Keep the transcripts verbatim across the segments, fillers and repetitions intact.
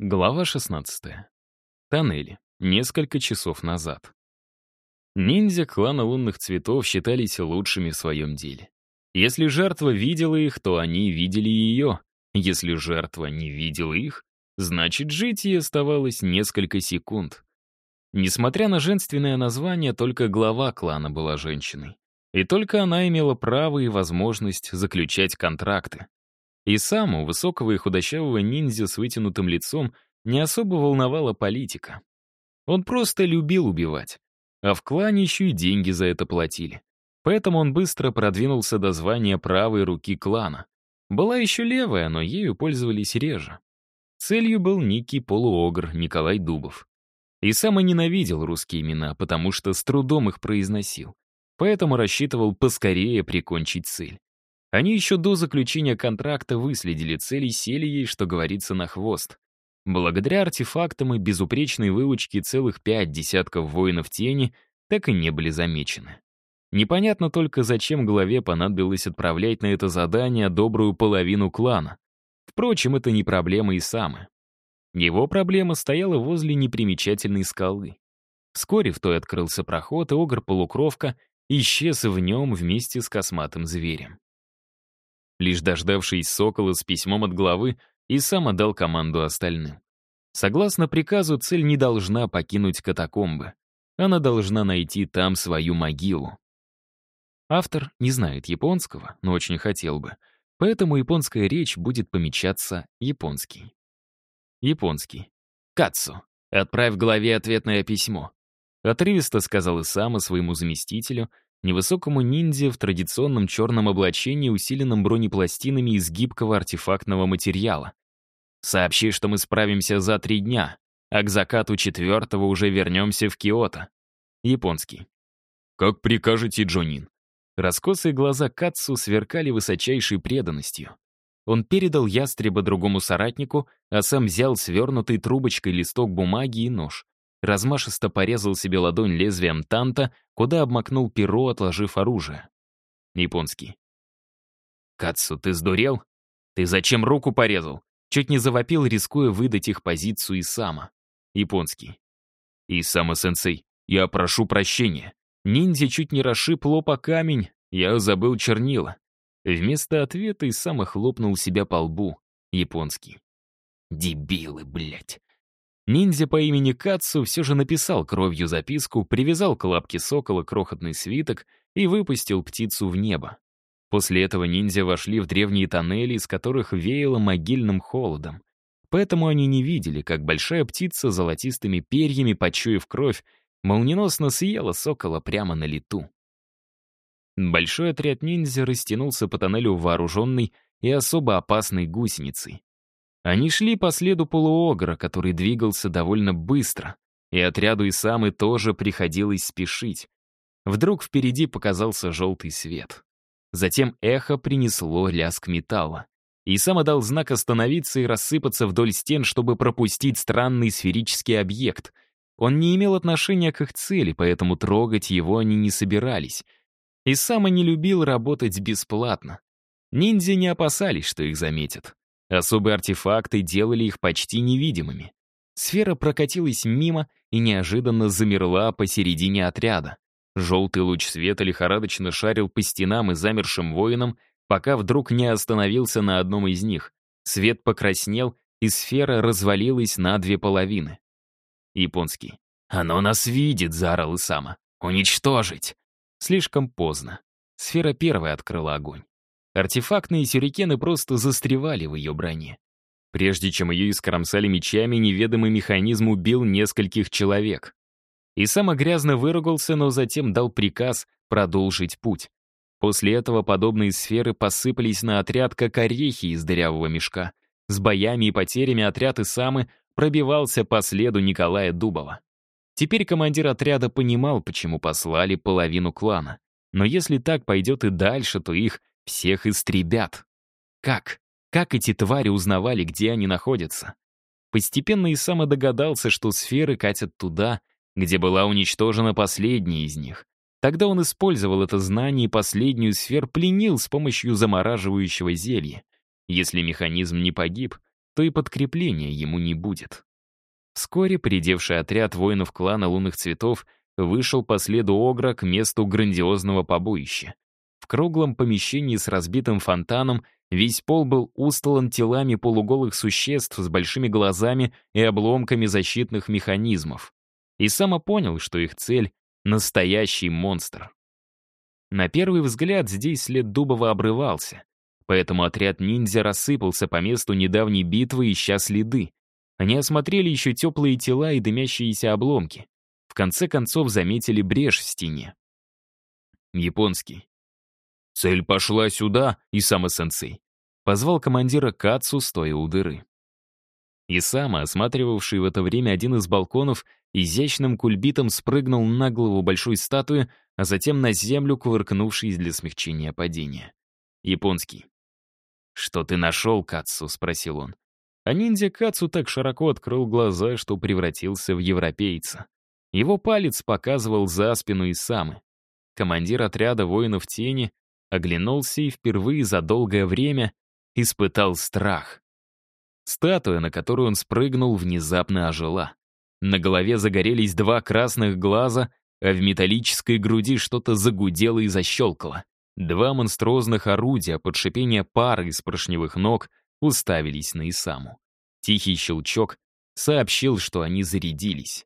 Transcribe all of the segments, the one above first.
Глава шестнадцатая. Тоннели. Несколько часов назад. Ниндзя клана лунных цветов считались лучшими в своем деле. Если жертва видела их, то они видели ее. Если жертва не видела их, значит, жить ей оставалось несколько секунд. Несмотря на женственное название, только глава клана была женщиной. И только она имела право и возможность заключать контракты. И сам у высокого и худощавого ниндзя с вытянутым лицом не особо волновала политика. Он просто любил убивать. А в клане еще и деньги за это платили. Поэтому он быстро продвинулся до звания правой руки клана. Была еще левая, но ею пользовались реже. Целью был некий полуогр Николай Дубов. И сам и ненавидел русские имена, потому что с трудом их произносил. Поэтому рассчитывал поскорее прикончить цель. Они еще до заключения контракта выследили цель и сели ей, что говорится, на хвост. Благодаря артефактам и безупречной выучке целых пять десятков воинов тени так и не были замечены. Непонятно только, зачем главе понадобилось отправлять на это задание добрую половину клана. Впрочем, это не проблема и самы. Его проблема стояла возле непримечательной скалы. Вскоре в той открылся проход, и огр-полукровка исчез в нем вместе с косматым зверем. Лишь дождавшись сокола с письмом от главы, и сам отдал команду остальным. Согласно приказу, цель не должна покинуть катакомбы. Она должна найти там свою могилу. Автор не знает японского, но очень хотел бы, поэтому японская речь будет помечаться японский. Японский. «Катсу, отправь главе ответное письмо», — отрывисто сказал Исама своему заместителю, невысокому ниндзя в традиционном черном облачении, усиленном бронепластинами из гибкого артефактного материала. «Сообщи, что мы справимся за три дня, а к закату четвертого уже вернемся в Киото». Японский. «Как прикажете, Джонин». Раскосые глаза Катсу сверкали высочайшей преданностью. Он передал ястреба другому соратнику, а сам взял свернутый трубочкой листок бумаги и нож. Размашисто порезал себе ладонь лезвием танта, куда обмакнул перо, отложив оружие. Японский. «Катсу, ты сдурел? Ты зачем руку порезал?» Чуть не завопил, рискуя выдать их позицию Исама. Японский. «Исама-сенсей, я прошу прощения. Ниндзя чуть не расшиб лоб о камень, я забыл чернила». Вместо ответа Исама хлопнул себя по лбу. Японский. «Дебилы, блядь». Ниндзя по имени Катсу все же написал кровью записку, привязал к лапке сокола крохотный свиток и выпустил птицу в небо. После этого ниндзя вошли в древние тоннели, из которых веяло могильным холодом. Поэтому они не видели, как большая птица с золотистыми перьями, почуяв кровь, молниеносно съела сокола прямо на лету. Большой отряд ниндзя растянулся по тоннелю вооруженной и особо опасной гусеницей. Они шли по следу полуогра, который двигался довольно быстро, и отряду Исамы тоже приходилось спешить. Вдруг впереди показался желтый свет. Затем эхо принесло лязг металла. Исама дал знак остановиться и рассыпаться вдоль стен, чтобы пропустить странный сферический объект. Он не имел отношения к их цели, поэтому трогать его они не собирались. Исама не любил работать бесплатно. Ниндзя не опасались, что их заметят. Особые артефакты делали их почти невидимыми. Сфера прокатилась мимо и неожиданно замерла посередине отряда. Желтый луч света лихорадочно шарил по стенам и замершим воинам, пока вдруг не остановился на одном из них. Свет покраснел, и сфера развалилась на две половины. Японский. «Оно нас видит», — заорал Исама. «Уничтожить!» Слишком поздно. Сфера первой открыла огонь. Артефактные сюрикены просто застревали в ее броне. Прежде чем ее искромсали мечами, неведомый механизм убил нескольких человек. Исама грязно выругался, но затем дал приказ продолжить путь. После этого подобные сферы посыпались на отряд, как орехи из дырявого мешка. С боями и потерями отряд Исамы пробивался по следу Николая Дубова. Теперь командир отряда понимал, почему послали половину клана. Но если так пойдет и дальше, то их всех истребят. Как? Как эти твари узнавали, где они находятся? Постепенно Исама догадался, что сферы катят туда, где была уничтожена последняя из них. Тогда он использовал это знание и последнюю сферу пленил с помощью замораживающего зелья. Если механизм не погиб, то и подкрепления ему не будет. Вскоре придевший отряд воинов клана лунных цветов вышел по следу Огра к месту грандиозного побоища. В круглом помещении с разбитым фонтаном весь пол был устлан телами полуголых существ с большими глазами и обломками защитных механизмов. И Исама понял, что их цель — настоящий монстр. На первый взгляд здесь след Дубова обрывался, поэтому отряд ниндзя рассыпался по месту недавней битвы, ища следы. Они осмотрели еще теплые тела и дымящиеся обломки. В конце концов заметили брешь в стене. Японский. «Цель пошла сюда, Исама-сенсей», — позвал командира Кацу, стоя у дыры. Исама, осматривавший в это время один из балконов, изящным кульбитом спрыгнул на голову большой статуи, а затем на землю, кувыркнувшись для смягчения падения. Японский. «Что ты нашел, Кацу?» — спросил он. А ниндзя Кацу так широко открыл глаза, что превратился в европейца. Его палец показывал за спину Исамы. Командир отряда воинов тени оглянулся и впервые за долгое время испытал страх. Статуя, на которую он спрыгнул, внезапно ожила. На голове загорелись два красных глаза, а в металлической груди что-то загудело и защелкало. Два монструозных орудия под шипение пара из поршневых ног уставились на Исаму. Тихий щелчок сообщил, что они зарядились.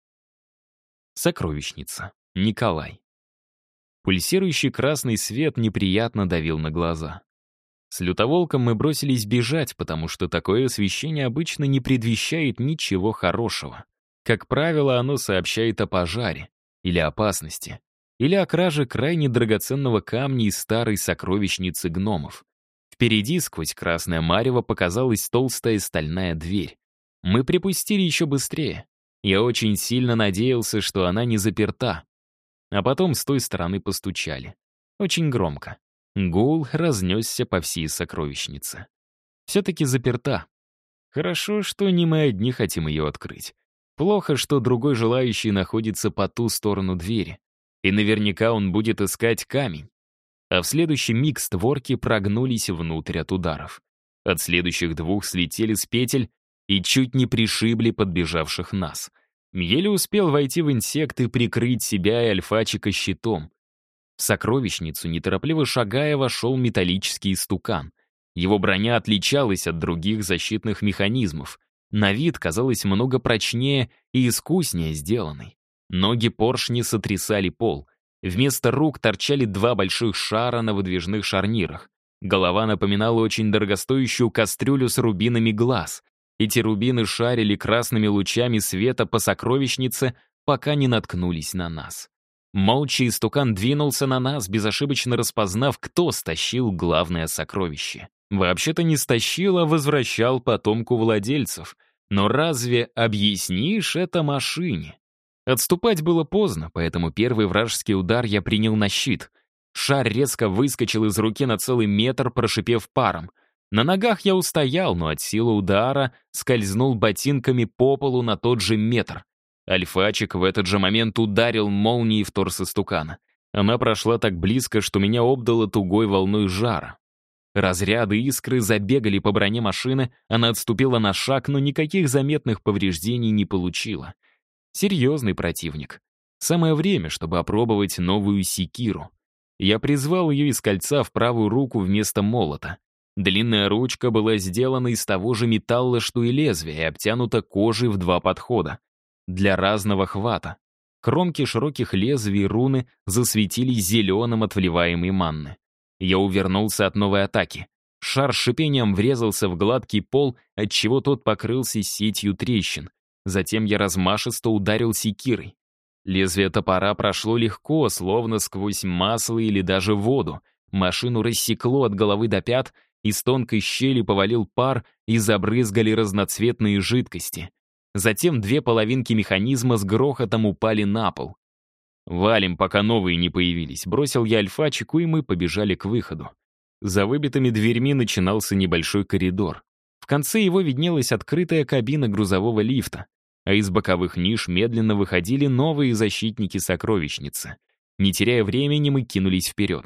Сокровищница. Николай. Пульсирующий красный свет неприятно давил на глаза. С лютоволком мы бросились бежать, потому что такое освещение обычно не предвещает ничего хорошего. Как правило, оно сообщает о пожаре, или опасности, или о краже крайне драгоценного камня из старой сокровищницы гномов. Впереди, сквозь красное марево, показалась толстая стальная дверь. Мы припустили еще быстрее. Я очень сильно надеялся, что она не заперта. А потом с той стороны постучали. Очень громко. Гул разнесся по всей сокровищнице. Все-таки заперта. Хорошо, что не мы одни хотим ее открыть. Плохо, что другой желающий находится по ту сторону двери. И наверняка он будет искать камень. А в следующий миг створки прогнулись внутрь от ударов. От следующих двух слетели с петель и чуть не пришибли подбежавших нас. Еле успел войти в инсект и прикрыть себя и альфачика щитом. В сокровищницу, неторопливо шагая, вошел металлический истукан. Его броня отличалась от других защитных механизмов. На вид казалась много прочнее и искуснее сделанной. Ноги поршни сотрясали пол. Вместо рук торчали два больших шара на выдвижных шарнирах. Голова напоминала очень дорогостоящую кастрюлю с рубинами глаз. Эти рубины шарили красными лучами света по сокровищнице, пока не наткнулись на нас. Молча истукан двинулся на нас, безошибочно распознав, кто стащил главное сокровище. Вообще-то не стащил, а возвращал потомку владельцев. Но разве объяснишь это машине? Отступать было поздно, поэтому первый вражеский удар я принял на щит. Шар резко выскочил из руки на целый метр, прошипев паром. На ногах я устоял, но от силы удара скользнул ботинками по полу на тот же метр. Альфачик в этот же момент ударил молнией в торс истукана. Она прошла так близко, что меня обдало тугой волной жара. Разряды искры забегали по броне машины, она отступила на шаг, но никаких заметных повреждений не получила. Серьезный противник. Самое время, чтобы опробовать новую секиру. Я призвал ее из кольца в правую руку вместо молота. Длинная ручка была сделана из того же металла, что и лезвие, и обтянута кожей в два подхода. Для разного хвата. Кромки широких лезвий руны засветились зеленым от вливаемой манны. Я увернулся от новой атаки. Шар с шипением врезался в гладкий пол, отчего тот покрылся сетью трещин. Затем я размашисто ударил секирой. Лезвие топора прошло легко, словно сквозь масло или даже воду. Машину рассекло от головы до пят, из тонкой щели повалил пар и забрызгали разноцветные жидкости. Затем две половинки механизма с грохотом упали на пол. «Валим, пока новые не появились», — бросил я альфачику, и мы побежали к выходу. За выбитыми дверьми начинался небольшой коридор. В конце его виднелась открытая кабина грузового лифта, а из боковых ниш медленно выходили новые защитники сокровищницы. Не теряя времени, мы кинулись вперед.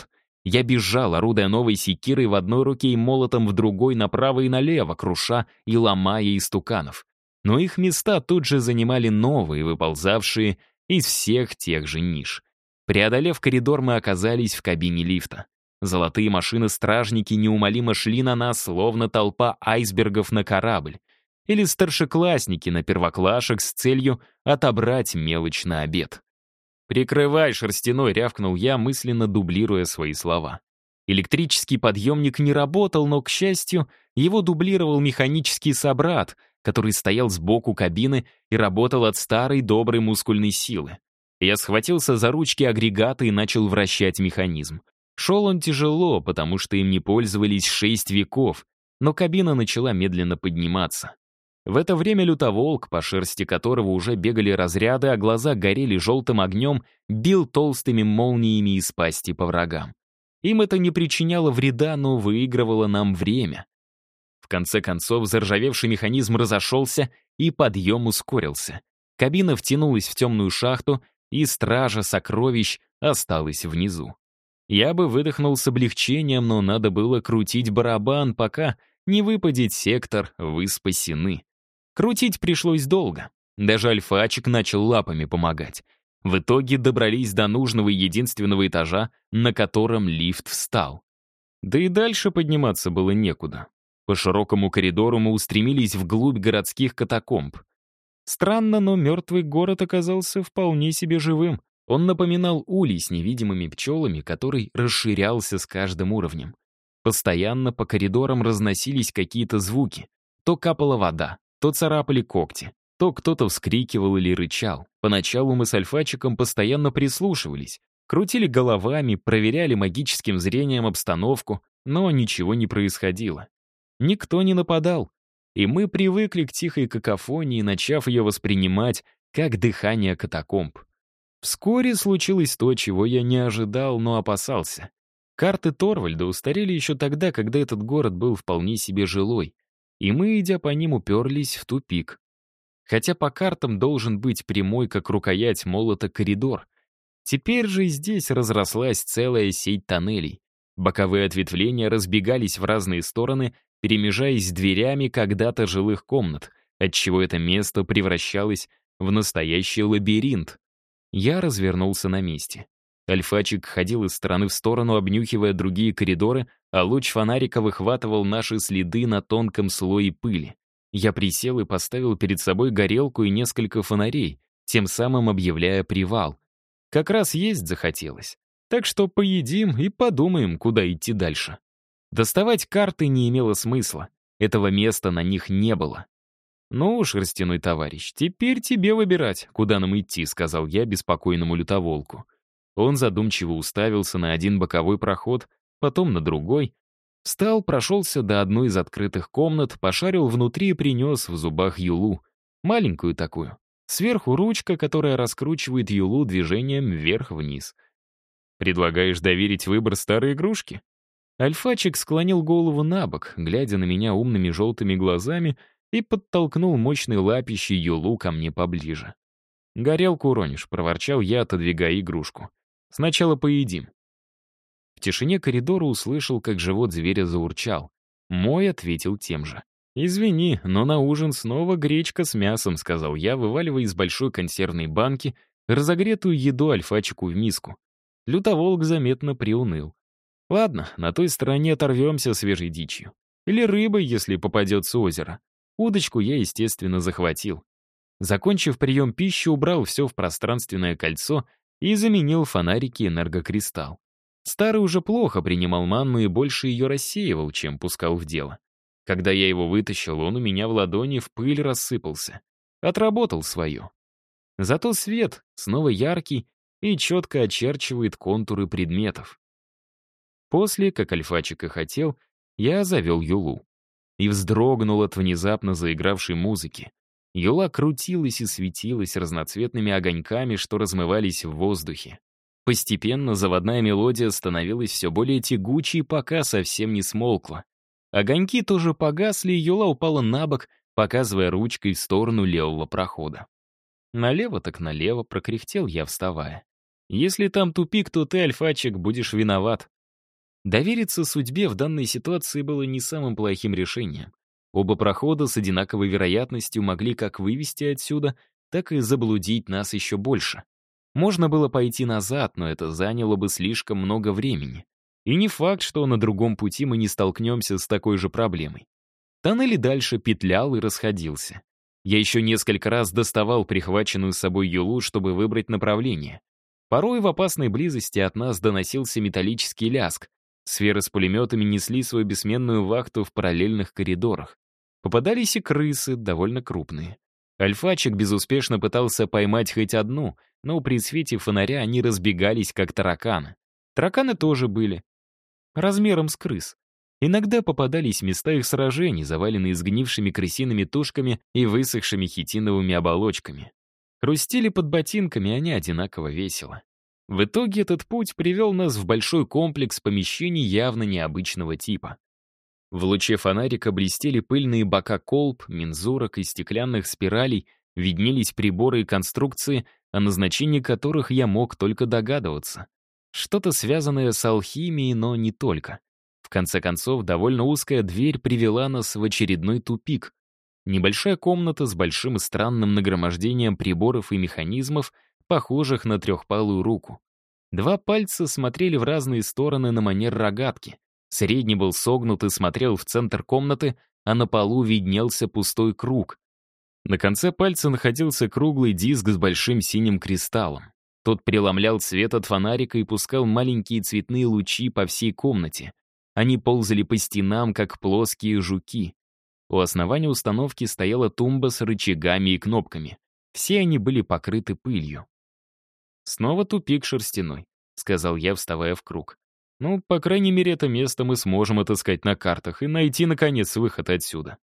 Я бежал, орудуя новой секирой в одной руке и молотом в другой, направо и налево, круша и ломая истуканов. Но их места тут же занимали новые, выползавшие из всех тех же ниш. Преодолев коридор, мы оказались в кабине лифта. Золотые машины-стражники неумолимо шли на нас, словно толпа айсбергов на корабль. Или старшеклассники на первоклашек с целью отобрать мелочь на обед. «Прикрывай, шерстяной!» — рявкнул я, мысленно дублируя свои слова. Электрический подъемник не работал, но, к счастью, его дублировал механический собрат, который стоял сбоку кабины и работал от старой доброй мускульной силы. Я схватился за ручки агрегата и начал вращать механизм. Шел он тяжело, потому что им не пользовались шесть веков, но кабина начала медленно подниматься. В это время лютоволк, по шерсти которого уже бегали разряды, а глаза горели желтым огнем, бил толстыми молниями из пасти по врагам. Им это не причиняло вреда, но выигрывало нам время. В конце концов, заржавевший механизм разошелся, и подъем ускорился. Кабина втянулась в темную шахту, и стража сокровищ осталась внизу. Я бы выдохнул с облегчением, но надо было крутить барабан, пока не выпадет сектор «Вы спасены». Крутить пришлось долго. Даже альфачик начал лапами помогать. В итоге добрались до нужного и единственного этажа, на котором лифт встал. Да и дальше подниматься было некуда. По широкому коридору мы устремились вглубь городских катакомб. Странно, но мертвый город оказался вполне себе живым. Он напоминал улей с невидимыми пчелами, который расширялся с каждым уровнем. Постоянно по коридорам разносились какие-то звуки. То капала вода, то царапали когти, то кто-то вскрикивал или рычал. Поначалу мы с альфачиком постоянно прислушивались, крутили головами, проверяли магическим зрением обстановку, но ничего не происходило. Никто не нападал, и мы привыкли к тихой какофонии, начав ее воспринимать как дыхание катакомб. Вскоре случилось то, чего я не ожидал, но опасался. Карты Торвальда устарели еще тогда, когда этот город был вполне себе жилой, и мы, идя по ним, уперлись в тупик. Хотя по картам должен быть прямой, как рукоять молота, коридор. Теперь же здесь разрослась целая сеть тоннелей. Боковые ответвления разбегались в разные стороны, перемежаясь с дверями когда-то жилых комнат, отчего это место превращалось в настоящий лабиринт. Я развернулся на месте. Альфачик ходил из стороны в сторону, обнюхивая другие коридоры, а луч фонарика выхватывал наши следы на тонком слое пыли. Я присел и поставил перед собой горелку и несколько фонарей, тем самым объявляя привал. Как раз есть захотелось. Так что поедим и подумаем, куда идти дальше. Доставать карты не имело смысла. Этого места на них не было. «Ну, шерстяной товарищ, теперь тебе выбирать, куда нам идти», — сказал я беспокойному лютоволку. Он задумчиво уставился на один боковой проход, потом на другой. Встал, прошелся до одной из открытых комнат, пошарил внутри и принес в зубах юлу. Маленькую такую. Сверху ручка, которая раскручивает юлу движением вверх-вниз. «Предлагаешь доверить выбор старой игрушки?» Альфачик склонил голову на бок, глядя на меня умными желтыми глазами, и подтолкнул мощной лапищей юлу ко мне поближе. «Горелку уронишь», — проворчал я, отодвигая игрушку. «Сначала поедим». В тишине коридора услышал, как живот зверя заурчал. Мой ответил тем же. «Извини, но на ужин снова гречка с мясом», — сказал я, вываливая из большой консервной банки разогретую еду альфачику в миску. Лютоволк заметно приуныл. «Ладно, на той стороне оторвемся свежей дичью. Или рыбой, если попадется озеро. Удочку я, естественно, захватил». Закончив прием пищи, убрал все в пространственное кольцо и заменил фонарики энергокристалл. Старый уже плохо принимал манну и больше ее рассеивал, чем пускал в дело. Когда я его вытащил, он у меня в ладони в пыль рассыпался. Отработал свое. Зато свет снова яркий и четко очерчивает контуры предметов. После, как альфачик и хотел, я завел юлу. И вздрогнул от внезапно заигравшей музыки. Юла крутилась и светилась разноцветными огоньками, что размывались в воздухе. Постепенно заводная мелодия становилась все более тягучей, пока совсем не смолкла. Огоньки тоже погасли, и Юла упала на бок, показывая ручкой в сторону левого прохода. «Налево так налево», — прокряхтел я, вставая. «Если там тупик, то ты, альфачик, будешь виноват». Довериться судьбе в данной ситуации было не самым плохим решением. Оба прохода с одинаковой вероятностью могли как вывести отсюда, так и заблудить нас еще больше. Можно было пойти назад, но это заняло бы слишком много времени. И не факт, что на другом пути мы не столкнемся с такой же проблемой. Тоннель и дальше петлял и расходился. Я еще несколько раз доставал прихваченную с собой юлу, чтобы выбрать направление. Порой в опасной близости от нас доносился металлический лязг. Сферы с пулеметами несли свою бессменную вахту в параллельных коридорах. Попадались и крысы, довольно крупные. Альфачик безуспешно пытался поймать хоть одну, но при свете фонаря они разбегались, как тараканы. Тараканы тоже были. Размером с крыс. Иногда попадались места их сражений, заваленные сгнившими крысиными тушками и высохшими хитиновыми оболочками. Хрустели под ботинками они одинаково весело. В итоге этот путь привел нас в большой комплекс помещений явно необычного типа. В луче фонарика блестели пыльные бока колб, мензурок и стеклянных спиралей, виднелись приборы и конструкции, о назначении которых я мог только догадываться. Что-то связанное с алхимией, но не только. В конце концов, довольно узкая дверь привела нас в очередной тупик. Небольшая комната с большим и странным нагромождением приборов и механизмов, похожих на трехпалую руку. Два пальца смотрели в разные стороны на манер рогатки. Средний был согнут и смотрел в центр комнаты, а на полу виднелся пустой круг. На конце пальца находился круглый диск с большим синим кристаллом. Тот преломлял свет от фонарика и пускал маленькие цветные лучи по всей комнате. Они ползали по стенам, как плоские жуки. У основания установки стояла тумба с рычагами и кнопками. Все они были покрыты пылью. «Снова тупик шерстяной», — сказал я, вставая в круг. «Ну, по крайней мере, это место мы сможем отыскать на картах и найти, наконец, выход отсюда».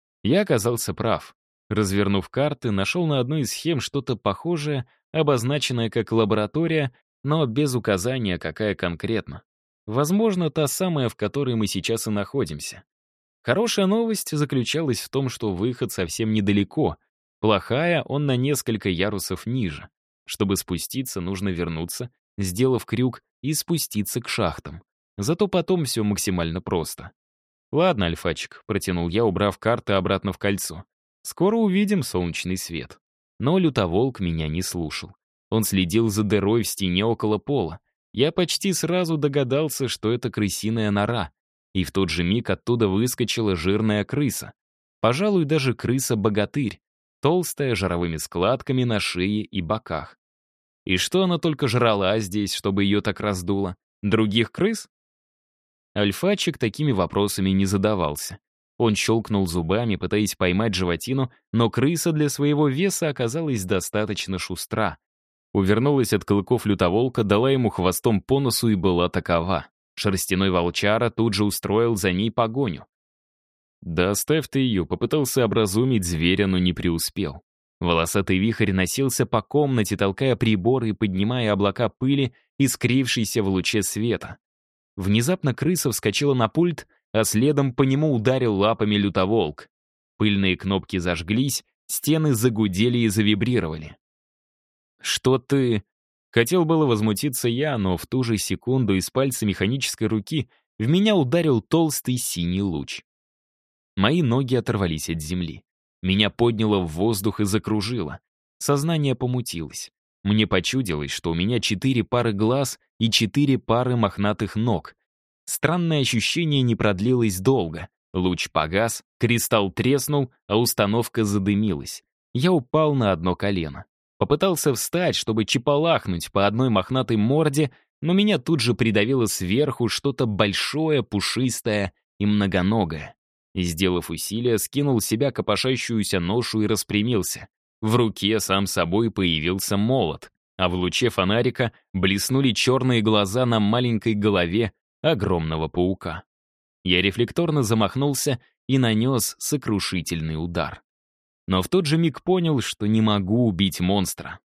Я оказался прав. Развернув карты, нашел на одной из схем что-то похожее, обозначенное как лаборатория, но без указания, какая конкретно. Возможно, та самая, в которой мы сейчас и находимся. Хорошая новость заключалась в том, что выход совсем недалеко. Плохая, он на несколько ярусов ниже. Чтобы спуститься, нужно вернуться, сделав крюк, и спуститься к шахтам. Зато потом все максимально просто. «Ладно, Альфачик», — протянул я, убрав карты обратно в кольцо. «Скоро увидим солнечный свет». Но лютоволк меня не слушал. Он следил за дырой в стене около пола. Я почти сразу догадался, что это крысиная нора. И в тот же миг оттуда выскочила жирная крыса. Пожалуй, даже крыса-богатырь. Толстая, жировыми складками на шее и боках. И что она только жрала здесь, чтобы ее так раздуло? Других крыс? Альфачик такими вопросами не задавался. Он щелкнул зубами, пытаясь поймать животину, но крыса для своего веса оказалась достаточно шустра. Увернулась от клыков лютоволка, дала ему хвостом по носу и была такова. Шерстяной волчара тут же устроил за ней погоню. «Да оставь ты ее», — попытался образумить зверя, но не преуспел. Волосатый вихрь носился по комнате, толкая приборы и поднимая облака пыли, искрившиеся в луче света. Внезапно крыса вскочила на пульт, а следом по нему ударил лапами лютоволк. Пыльные кнопки зажглись, стены загудели и завибрировали. «Что ты...» Хотел было возмутиться я, но в ту же секунду из пальца механической руки в меня ударил толстый синий луч. Мои ноги оторвались от земли. Меня подняло в воздух и закружило. Сознание помутилось. Мне почудилось, что у меня четыре пары глаз и четыре пары мохнатых ног. Странное ощущение не продлилось долго. Луч погас, кристалл треснул, а установка задымилась. Я упал на одно колено. Попытался встать, чтобы чепалахнуть по одной мохнатой морде, но меня тут же придавило сверху что-то большое, пушистое и многоногое. И, сделав усилие, скинул с себя копошащуюся ношу и распрямился. В руке сам собой появился молот, а в луче фонарика блеснули черные глаза на маленькой голове огромного паука. Я рефлекторно замахнулся и нанес сокрушительный удар. Но в тот же миг понял, что не могу убить монстра.